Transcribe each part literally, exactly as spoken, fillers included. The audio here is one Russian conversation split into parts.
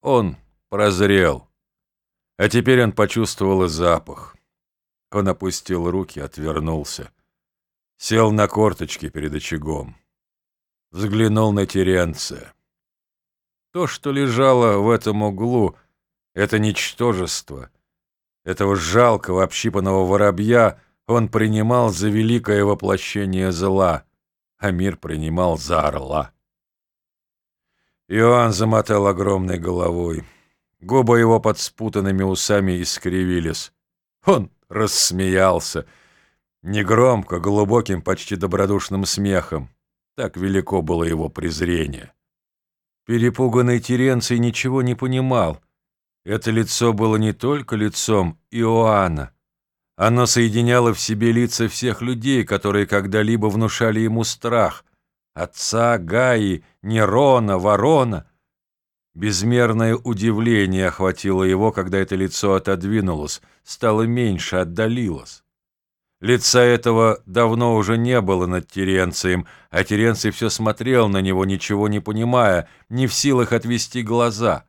Он прозрел, а теперь он почувствовал и запах. Он опустил руки, отвернулся, сел на корточки перед очагом, взглянул на Теренция. То, что лежало в этом углу, это ничтожество, этого жалкого общипанного воробья он принимал за великое воплощение зла, а мир принимал за орла. Иоанн замотал огромной головой. Губы его под спутанными усами искривились. Он рассмеялся. Негромко, глубоким, почти добродушным смехом. Так велико было его презрение. Перепуганный Теренций ничего не понимал. Это лицо было не только лицом Иоанна. Оно соединяло в себе лица всех людей, которые когда-либо внушали ему страх. Отца, Гаи, Нерона, Ворона. Безмерное удивление охватило его, когда это лицо отодвинулось, стало меньше, отдалилось. Лица этого давно уже не было над Теренцием, а Теренций все смотрел на него, ничего не понимая, не в силах отвести глаза.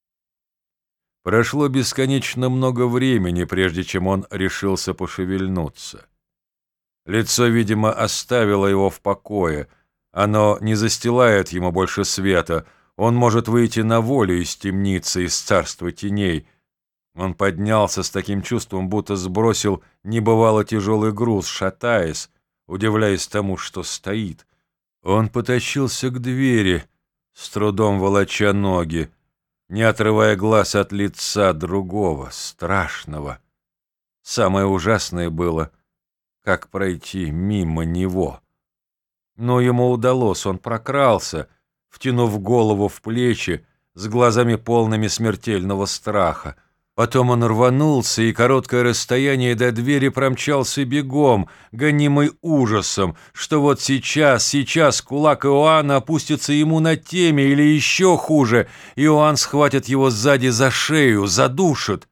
Прошло бесконечно много времени, прежде чем он решился пошевельнуться. Лицо, видимо, оставило его в покое. Оно не застилает ему больше света. Он может выйти на волю из темницы, из царства теней. Он поднялся с таким чувством, будто сбросил небывало тяжелый груз, шатаясь, удивляясь тому, что стоит. Он потащился к двери, с трудом волоча ноги, не отрывая глаз от лица другого, страшного. Самое ужасное было, как пройти мимо него. Но ему удалось, он прокрался, втянув голову в плечи, с глазами полными смертельного страха. Потом он рванулся, и короткое расстояние до двери промчался бегом, гонимый ужасом, что вот сейчас, сейчас кулак Иоанна опустится ему на теме, или еще хуже, Иоанн схватит его сзади за шею, задушит.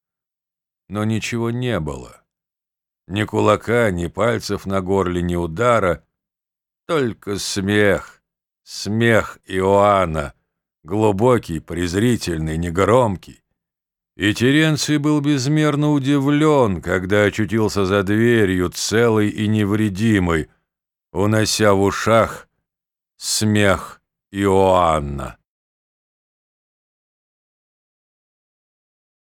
Но ничего не было. Ни кулака, ни пальцев на горле, ни удара. Только смех, смех Иоанна, глубокий, презрительный, негромкий. И Теренций был безмерно удивлен, когда очутился за дверью, целый и невредимый, унося в ушах смех Иоанна.